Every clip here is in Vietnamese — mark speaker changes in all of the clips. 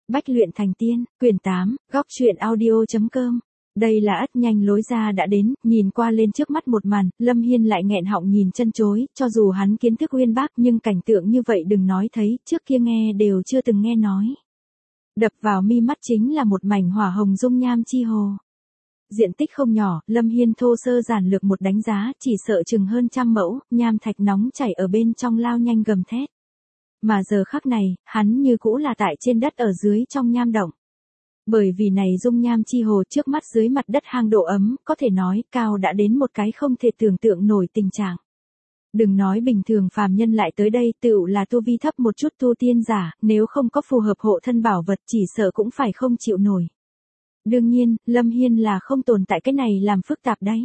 Speaker 1: Bách luyện thành tiên, quyển 8, góc truyện audio.com. Đây là ắt nhanh lối ra đã đến, nhìn qua lên trước mắt một màn, Lâm Hiên lại nghẹn họng nhìn chân chối, cho dù hắn kiến thức uyên bác nhưng cảnh tượng như vậy đừng nói thấy, trước kia nghe đều chưa từng nghe nói. Đập vào mi mắt chính là một mảnh hỏa hồng dung nham chi hồ. Diện tích không nhỏ, Lâm Hiên thô sơ giản lược một đánh giá, chỉ sợ chừng hơn 100 mẫu, nham thạch nóng chảy ở bên trong lao nhanh gầm thét. Mà giờ khắc này, hắn như cũ là tại trên đất ở dưới trong nham động. Bởi vì này dung nham chi hồ trước mắt dưới mặt đất hang độ ấm, có thể nói cao đã đến một cái không thể tưởng tượng nổi tình trạng. Đừng nói bình thường phàm nhân lại tới đây tựu là tu vi thấp một chút tu tiên giả, nếu không có phù hợp hộ thân bảo vật chỉ sợ cũng phải không chịu nổi. Đương nhiên, Lâm Hiên là không tồn tại cái này làm phức tạp đấy.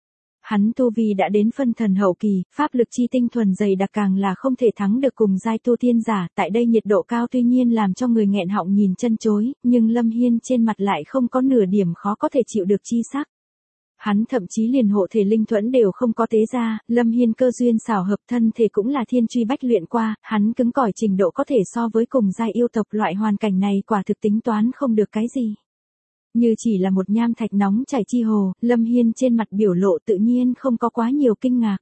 Speaker 1: Hắn tu vi đã đến phân thần hậu kỳ, pháp lực chi tinh thuần dày đặc càng là không thể thắng được cùng giai tu tiên giả, tại đây nhiệt độ cao tuy nhiên làm cho người nghẹn họng nhìn chân chối, nhưng Lâm Hiên trên mặt lại không có nửa điểm khó có thể chịu được chi sắc. Hắn thậm chí liền hộ thể linh thuẫn đều không có tế ra, Lâm Hiên cơ duyên xảo hợp thân thể cũng là thiên truy bách luyện qua, hắn cứng cỏi trình độ có thể so với cùng giai yêu tộc, loại hoàn cảnh này quả thực tính toán không được cái gì. Như chỉ là một nham thạch nóng chảy chi hồ, Lâm Hiên trên mặt biểu lộ tự nhiên không có quá nhiều kinh ngạc.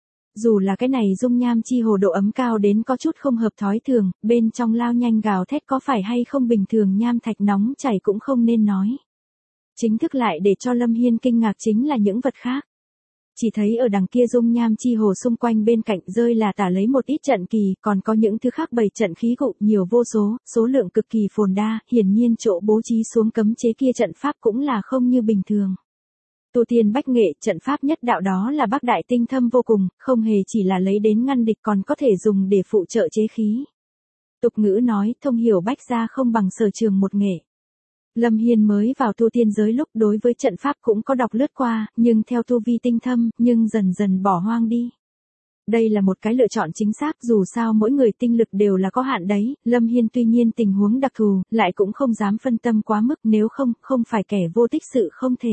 Speaker 1: Dù là cái này dung nham chi hồ độ ấm cao đến có chút không hợp thói thường, bên trong lao nhanh gào thét có phải hay không bình thường nham thạch nóng chảy cũng không nên nói. Chính thức lại để cho Lâm Hiên kinh ngạc chính là những vật khác. Chỉ thấy ở đằng kia dung nham chi hồ xung quanh bên cạnh rơi là tả lấy một ít trận kỳ, còn có những thứ khác bày trận khí cụ nhiều vô số, số lượng cực kỳ phồn đa, hiển nhiên chỗ bố trí xuống cấm chế kia trận pháp cũng là không như bình thường. Tu tiên bách nghệ, trận pháp nhất đạo đó là bác đại tinh thâm vô cùng, không hề chỉ là lấy đến ngăn địch còn có thể dùng để phụ trợ chế khí. Tục ngữ nói, thông hiểu bách gia không bằng sở trường một nghệ. Lâm Hiên mới vào tu tiên giới lúc đối với trận pháp cũng có đọc lướt qua, nhưng theo tu vi tinh thâm, nhưng dần dần bỏ hoang đi. Đây là một cái lựa chọn chính xác, dù sao mỗi người tinh lực đều là có hạn đấy, Lâm Hiên tuy nhiên tình huống đặc thù, lại cũng không dám phân tâm quá mức, nếu không phải kẻ vô tích sự không thể.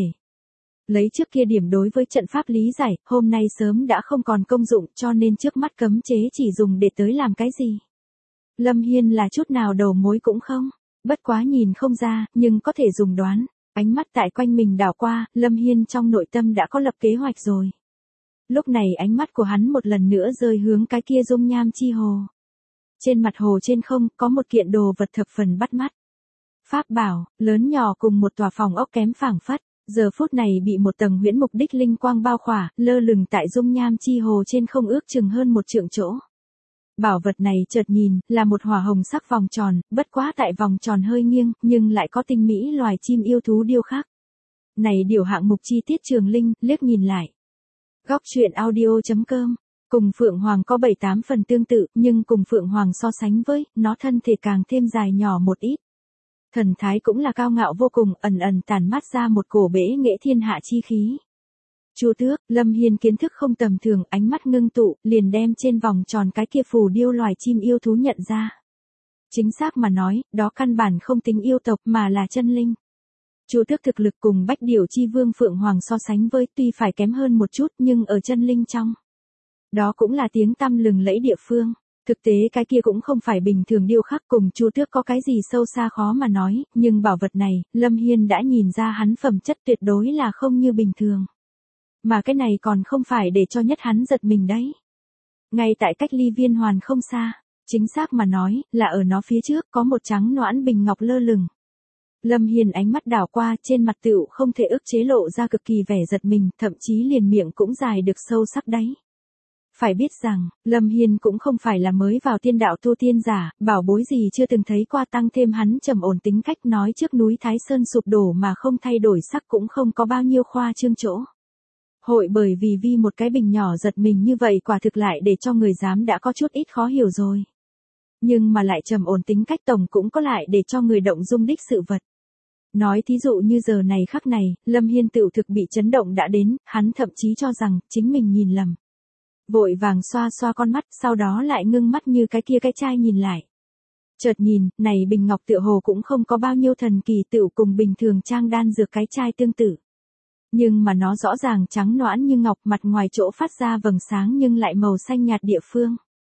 Speaker 1: Lấy trước kia điểm đối với trận pháp lý giải, hôm nay sớm đã không còn công dụng, cho nên trước mắt cấm chế chỉ dùng để tới làm cái gì. Lâm Hiên là chút nào đầu mối cũng không. Bất quá nhìn không ra, nhưng có thể dùng đoán. Ánh mắt tại quanh mình đảo qua, Lâm Hiên trong nội tâm đã có lập kế hoạch rồi. Lúc này ánh mắt của hắn một lần nữa rơi hướng cái kia dung nham chi hồ. Trên mặt hồ trên không, có một kiện đồ vật thập phần bắt mắt. Pháp bảo, lớn nhỏ cùng một tòa phòng ốc kém phảng phất. Giờ phút này bị một tầng huyễn mục đích linh quang bao khỏa, lơ lửng tại dung nham chi hồ trên không ước chừng hơn một trượng chỗ. Bảo vật này chợt nhìn, là một hỏa hồng sắc vòng tròn, bất quá tại vòng tròn hơi nghiêng, nhưng lại có tinh mỹ loài chim yêu thú điêu khắc. Này điều hạng mục chi tiết trường linh, liếc nhìn lại. Góc truyện audio.com, cùng Phượng Hoàng có 7-8 phần tương tự, nhưng cùng Phượng Hoàng so sánh với, nó thân thể càng thêm dài nhỏ một ít. Thần thái cũng là cao ngạo vô cùng, ẩn ẩn tản mát ra một cổ bể nghệ thiên hạ chi khí. Chu Tước, Lâm Hiên kiến thức không tầm thường, ánh mắt ngưng tụ, liền đem trên vòng tròn cái kia phù điêu loài chim yêu thú nhận ra. Chính xác mà nói, đó căn bản không tính yêu tộc mà là chân linh. Chu Tước thực lực cùng Bách Điểu Chi Vương Phượng Hoàng so sánh với tuy phải kém hơn một chút nhưng ở chân linh trong. Đó cũng là tiếng tăm lừng lẫy địa phương. Thực tế cái kia cũng không phải bình thường điêu khắc, cùng Chu Tước có cái gì sâu xa khó mà nói, nhưng bảo vật này, Lâm Hiên đã nhìn ra hắn phẩm chất tuyệt đối là không như bình thường. Mà cái này còn không phải để cho nhất hắn giật mình đấy. Ngay tại cách ly viên hoàn không xa, chính xác mà nói, là ở nó phía trước có một trắng noãn bình ngọc lơ lửng. Lâm Hiên ánh mắt đảo qua, trên mặt tựu không thể ức chế lộ ra cực kỳ vẻ giật mình, thậm chí liền miệng cũng dài được sâu sắc đấy. Phải biết rằng, Lâm Hiên cũng không phải là mới vào tiên đạo tu tiên giả, bảo bối gì chưa từng thấy qua, tăng thêm hắn trầm ổn tính cách nói trước núi Thái Sơn sụp đổ mà không thay đổi sắc cũng không có bao nhiêu khoa trương chỗ. Hội bởi vì một cái bình nhỏ giật mình như vậy quả thực lại để cho người dám đã có chút ít khó hiểu rồi. Nhưng mà lại trầm ổn tính cách tổng cũng có lại để cho người động dung đích sự vật. Nói thí dụ như giờ này khắc này, Lâm Hiên tựu thực bị chấn động đã đến, hắn thậm chí cho rằng chính mình nhìn lầm. Vội vàng xoa xoa con mắt, sau đó lại ngưng mắt như cái kia cái chai nhìn lại. Chợt nhìn, này bình ngọc tựa hồ cũng không có bao nhiêu thần kỳ, tựu cùng bình thường trang đan dược cái chai tương tự. Nhưng mà nó rõ ràng trắng nõn như ngọc, mặt ngoài chỗ phát ra vầng sáng nhưng lại màu xanh nhạt địa phương.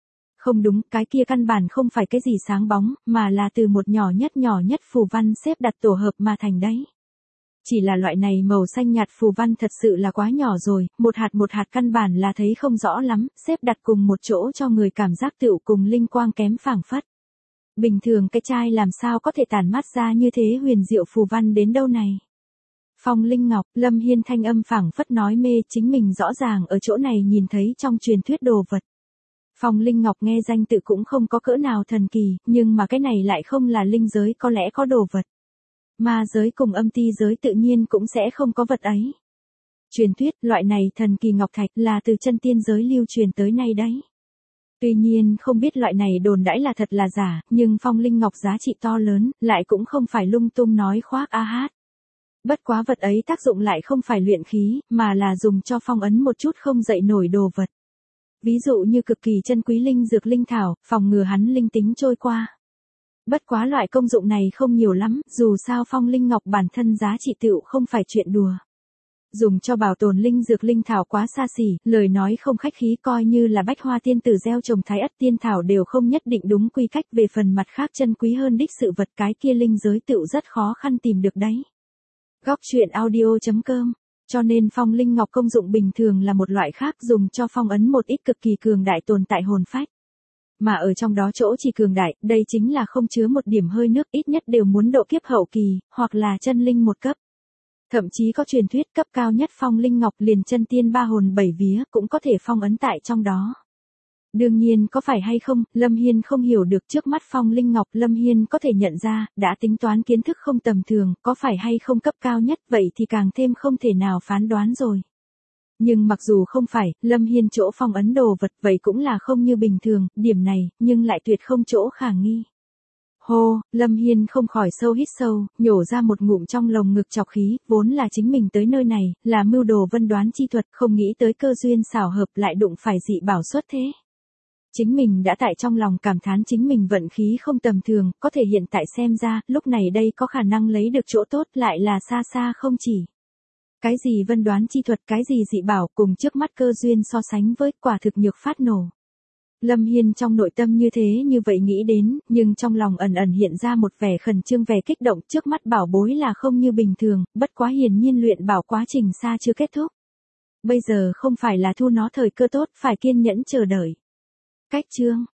Speaker 1: Không đúng, cái kia căn bản không phải cái gì sáng bóng, mà là từ một nhỏ nhất phù văn xếp đặt tổ hợp mà thành đấy. Chỉ là loại này màu xanh nhạt phù văn thật sự là quá nhỏ rồi, một hạt căn bản là thấy không rõ lắm, xếp đặt cùng một chỗ cho người cảm giác tựu cùng linh quang kém phảng phất. Bình thường cái chai làm sao có thể tản mát ra như thế huyền diệu phù văn đến đâu này. Phong linh ngọc, Lâm Hiên thanh âm phảng phất nói mê chính mình rõ ràng ở chỗ này nhìn thấy trong truyền thuyết đồ vật. Phong linh ngọc nghe danh tự cũng không có cỡ nào thần kỳ, nhưng mà cái này lại không là linh giới có lẽ có đồ vật. Ma giới cùng âm ti giới tự nhiên cũng sẽ không có vật ấy. Truyền thuyết loại này thần kỳ ngọc thạch là từ chân tiên giới lưu truyền tới nay đấy. Tuy nhiên không biết loại này đồn đãi là thật là giả, nhưng phong linh ngọc giá trị to lớn, lại cũng không phải lung tung nói khoác a hát. Bất quá vật ấy tác dụng lại không phải luyện khí, mà là dùng cho phong ấn một chút không dậy nổi đồ vật. Ví dụ như cực kỳ chân quý linh dược linh thảo, phòng ngừa hắn linh tính trôi qua. Bất quá loại công dụng này không nhiều lắm, dù sao phong linh ngọc bản thân giá trị tựu không phải chuyện đùa. Dùng cho bảo tồn linh dược linh thảo quá xa xỉ, lời nói không khách khí coi như là bách hoa tiên tử gieo trồng thái ất tiên thảo đều không nhất định đúng quy cách về phần mặt khác chân quý hơn đích sự vật cái kia linh giới tựu rất khó khăn tìm được đấy. Góc truyện audio.com. Cho nên phong linh ngọc công dụng bình thường là một loại khác dùng cho phong ấn một ít cực kỳ cường đại tồn tại hồn phách. Mà ở trong đó chỗ chỉ cường đại, đây chính là không chứa một điểm hơi nước ít nhất đều muốn độ kiếp hậu kỳ, hoặc là chân linh một cấp. Thậm chí có truyền thuyết cấp cao nhất phong linh ngọc liền chân tiên ba hồn bảy vía cũng có thể phong ấn tại trong đó. Đương nhiên có phải hay không, Lâm Hiên không hiểu được trước mắt phong linh ngọc Lâm Hiên có thể nhận ra, đã tính toán kiến thức không tầm thường, có phải hay không cấp cao nhất vậy thì càng thêm không thể nào phán đoán rồi. Nhưng mặc dù không phải, Lâm Hiên chỗ phong ấn đồ vật vậy cũng là không như bình thường, điểm này, nhưng lại tuyệt không chỗ khả nghi. Hô, Lâm Hiên không khỏi sâu hít sâu, nhổ ra một ngụm trong lồng ngực chọc khí, vốn là chính mình tới nơi này, là mưu đồ vân đoán chi thuật, không nghĩ tới cơ duyên xảo hợp lại đụng phải dị bảo xuất thế. Chính mình đã tại trong lòng cảm thán chính mình vận khí không tầm thường, có thể hiện tại xem ra, lúc này đây có khả năng lấy được chỗ tốt lại là xa xa không chỉ. Cái gì vân đoán chi thuật, cái gì dị bảo cùng trước mắt cơ duyên so sánh với quả thực nhược phát nổ. Lâm Hiên trong nội tâm như thế như vậy nghĩ đến, nhưng trong lòng ẩn ẩn hiện ra một vẻ khẩn trương vẻ kích động trước mắt bảo bối là không như bình thường, bất quá hiển nhiên luyện bảo quá trình xa chưa kết thúc. Bây giờ không phải là thu nó thời cơ tốt, phải kiên nhẫn chờ đợi. Cách chương